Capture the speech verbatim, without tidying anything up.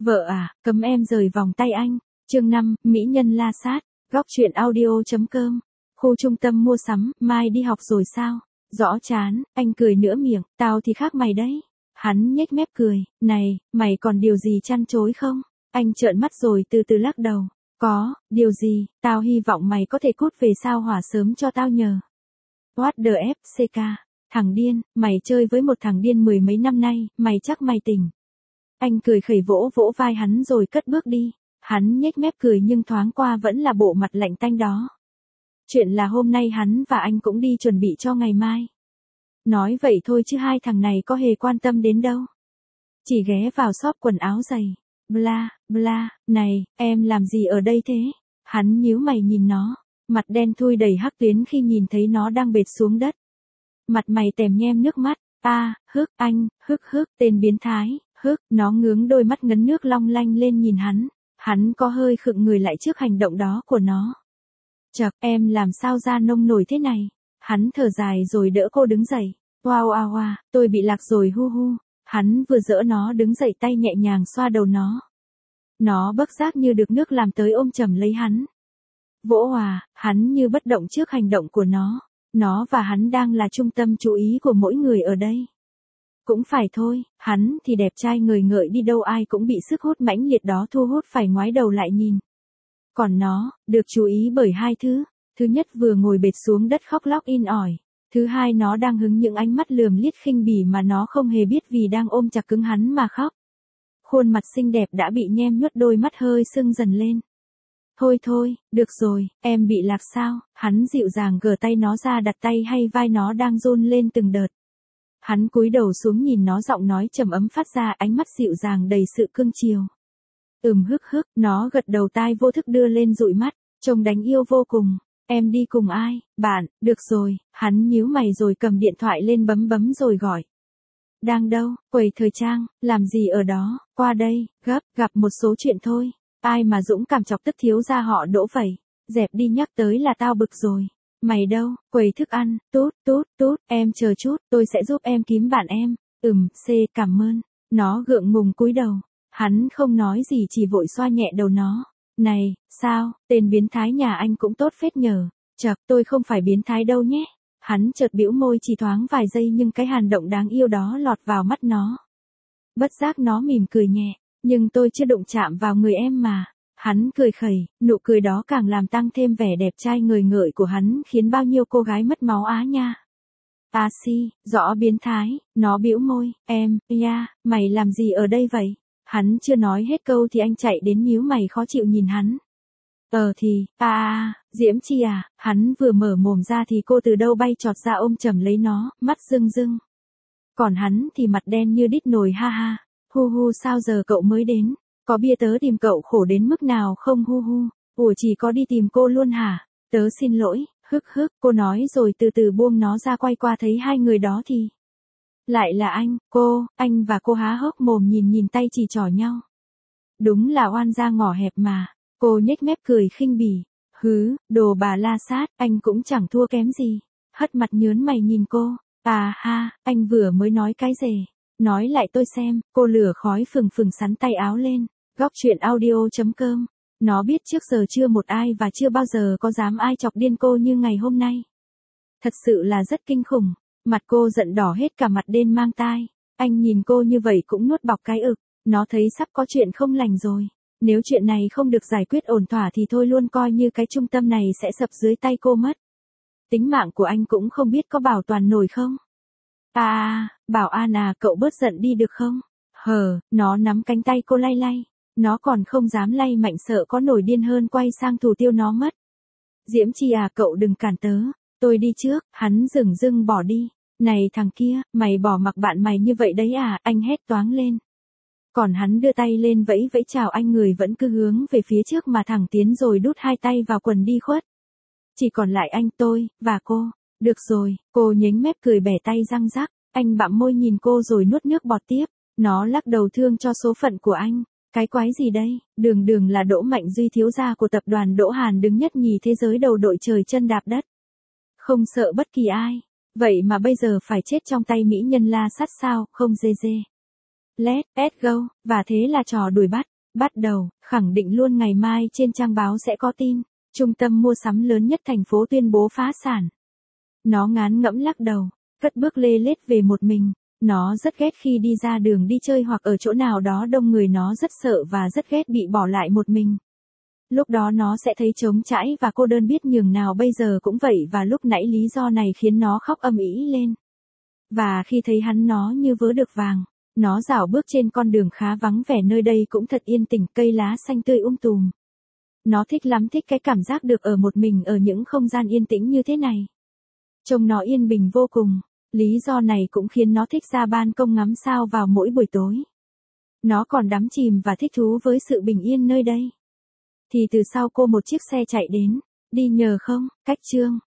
Vợ à, cấm em rời vòng tay anh. Chương năm, Mỹ nhân la sát. Góc truyện audio.com. Khu trung tâm mua sắm, mai đi học rồi sao? Rõ chán, anh cười nửa miệng, tao thì khác mày đấy. Hắn nhếch mép cười, này, mày còn điều gì chăn chối không? Anh trợn mắt rồi từ từ lắc đầu. Có, điều gì, tao hy vọng mày có thể cút về sao hỏa sớm cho tao nhờ. What the ép xê ca, thằng điên, mày chơi với một thằng điên mười mấy năm nay, mày chắc mày tỉnh. Anh cười khẩy vỗ vỗ vai hắn rồi cất bước đi. Hắn nhếch mép cười nhưng thoáng qua vẫn là bộ mặt lạnh tanh đó. Chuyện là hôm nay hắn và anh cũng đi chuẩn bị cho ngày mai. Nói vậy thôi chứ hai thằng này có hề quan tâm đến đâu. Chỉ ghé vào shop quần áo giày. Bla, bla, này, em làm gì ở đây thế? Hắn nhíu mày nhìn nó. Mặt đen thui đầy hắc tuyến khi nhìn thấy nó đang bệt xuống đất. Mặt mày tèm nhem nước mắt. A, hức, anh, hức hức, tên biến thái, hức, nó ngướng đôi mắt ngấn nước long lanh lên nhìn hắn. Hắn có hơi khựng người lại trước hành động đó của nó. Chậc, em làm sao ra nông nổi thế này? Hắn thở dài rồi đỡ cô đứng dậy. Wow wow wow, tôi bị lạc rồi hu hu. Hắn vừa dỡ nó đứng dậy tay nhẹ nhàng xoa đầu nó. Nó bất giác như được nước làm tới ôm chầm lấy hắn. Vỗ hòa, hắn như bất động trước hành động của nó. Nó và hắn đang là trung tâm chú ý của mỗi người ở đây. Cũng phải thôi, hắn thì đẹp trai ngời ngợi đi đâu ai cũng bị sức hút mãnh liệt đó thu hút phải ngoái đầu lại nhìn. Còn nó, được chú ý bởi hai thứ. Thứ nhất vừa ngồi bệt xuống đất khóc lóc in ỏi. Thứ hai nó đang hứng những ánh mắt lườm liếc khinh bỉ mà nó không hề biết vì đang ôm chặt cứng hắn mà khóc. Khuôn mặt xinh đẹp đã bị nhem nhuất đôi mắt hơi sưng dần lên. Thôi thôi, được rồi, em bị lạc sao? Hắn dịu dàng gỡ tay nó ra đặt tay hay vai nó đang run lên từng đợt. Hắn cúi đầu xuống nhìn nó giọng nói trầm ấm phát ra ánh mắt dịu dàng đầy sự cưng chiều. Ừm hức hức, nó gật đầu tai vô thức đưa lên dụi mắt, trông đáng yêu vô cùng. Em đi cùng ai? Bạn, được rồi, hắn nhíu mày rồi cầm điện thoại lên bấm bấm rồi gọi. Đang đâu? Quầy thời trang, làm gì ở đó? Qua đây, gấp, gặp một số chuyện thôi. Ai mà dũng cảm chọc tức thiếu gia họ Đỗ vậy? Dẹp đi nhắc tới là tao bực rồi. Mày đâu? Quầy thức ăn, tút, tút, tút, em chờ chút, tôi sẽ giúp em kiếm bạn em. Ừm, C, cảm ơn. Nó gượng ngùng cúi đầu. Hắn không nói gì chỉ vội xoa nhẹ đầu nó. Này, sao, tên biến thái nhà anh cũng tốt phết nhờ. Chậc, tôi không phải biến thái đâu nhé. Hắn chợt bĩu môi chỉ thoáng vài giây nhưng cái hàn động đáng yêu đó lọt vào mắt nó. Bất giác nó mỉm cười nhẹ, nhưng tôi chưa đụng chạm vào người em mà. Hắn cười khẩy, nụ cười đó càng làm tăng thêm vẻ đẹp trai ngời ngợi của hắn khiến bao nhiêu cô gái mất máu á nha. À si, rõ biến thái, nó bĩu môi, em, ya, mày làm gì ở đây vậy? Hắn chưa nói hết câu thì anh chạy đến nhíu mày khó chịu nhìn hắn. Ờ thì, à à, Diễm Chi à, hắn vừa mở mồm ra thì cô từ đâu bay chọt ra ôm chầm lấy nó, mắt rưng rưng. Còn hắn thì mặt đen như đít nồi ha ha, hu hu sao giờ cậu mới đến, có bia tớ tìm cậu khổ đến mức nào không hu hu, ủa chỉ có đi tìm cô luôn hả, tớ xin lỗi, hức hức, cô nói rồi từ từ buông nó ra quay qua thấy hai người đó thì. Lại là anh, cô, anh và cô há hốc mồm nhìn nhìn tay chỉ trỏ nhau. Đúng là oan gia ngõ hẹp mà, cô nhếch mép cười khinh bỉ, hứ, đồ bà la sát, anh cũng chẳng thua kém gì, hất mặt nhớn mày nhìn cô, à ha, anh vừa mới nói cái gì, nói lại tôi xem, cô lửa khói phừng phừng sắn tay áo lên, góc truyện audio.com, nó biết trước giờ chưa một ai và chưa bao giờ có dám ai chọc điên cô như ngày hôm nay. Thật sự là rất kinh khủng. Mặt cô giận đỏ hết cả mặt đen mang tai. Anh nhìn cô như vậy cũng nuốt bọc cái ực. Nó thấy sắp có chuyện không lành rồi. Nếu chuyện này không được giải quyết ổn thỏa thì thôi luôn coi như cái trung tâm này sẽ sập dưới tay cô mất. Tính mạng của anh cũng không biết có bảo toàn nổi không. À, bảo An à cậu bớt giận đi được không? Hờ, nó nắm cánh tay cô lay lay. Nó còn không dám lay mạnh sợ có nổi điên hơn quay sang thủ tiêu nó mất. Diễm Chi à cậu đừng cản tớ. Tôi đi trước, hắn dửng dưng bỏ đi. Này thằng kia, mày bỏ mặc bạn mày như vậy đấy à, anh hét toáng lên. Còn hắn đưa tay lên vẫy vẫy chào anh người vẫn cứ hướng về phía trước mà thẳng tiến rồi đút hai tay vào quần đi khuất. Chỉ còn lại anh tôi, và cô. Được rồi, cô nhếch mép cười bẻ tay răng rắc. Anh bặm môi nhìn cô rồi nuốt nước bọt tiếp. Nó lắc đầu thương cho số phận của anh. Cái quái gì đây, đường đường là Đỗ Mạnh Duy thiếu gia của tập đoàn Đỗ Hàn đứng nhất nhì thế giới đầu đội trời chân đạp đất. Không sợ bất kỳ ai. Vậy mà bây giờ phải chết trong tay mỹ nhân la sát sao, không dê dê. Let's go, và thế là trò đuổi bắt, bắt đầu, khẳng định luôn ngày mai trên trang báo sẽ có tin, trung tâm mua sắm lớn nhất thành phố tuyên bố phá sản. Nó ngán ngẫm lắc đầu, cất bước lê lết về một mình, nó rất ghét khi đi ra đường đi chơi hoặc ở chỗ nào đó đông người, nó rất sợ và rất ghét bị bỏ lại một mình. Lúc đó nó sẽ thấy trống trải và cô đơn biết nhường nào, bây giờ cũng vậy, và lúc nãy lý do này khiến nó khóc âm ĩ lên. Và khi thấy hắn nó như vớ được vàng, nó dạo bước trên con đường khá vắng vẻ, nơi đây cũng thật yên tĩnh, cây lá xanh tươi um tùm. Nó thích lắm, thích cái cảm giác được ở một mình ở những không gian yên tĩnh như thế này. Trông nó yên bình vô cùng, lý do này cũng khiến nó thích ra ban công ngắm sao vào mỗi buổi tối. Nó còn đắm chìm và thích thú với sự bình yên nơi đây. Thì từ sau cô một chiếc xe chạy đến, đi nhờ không, cách chương.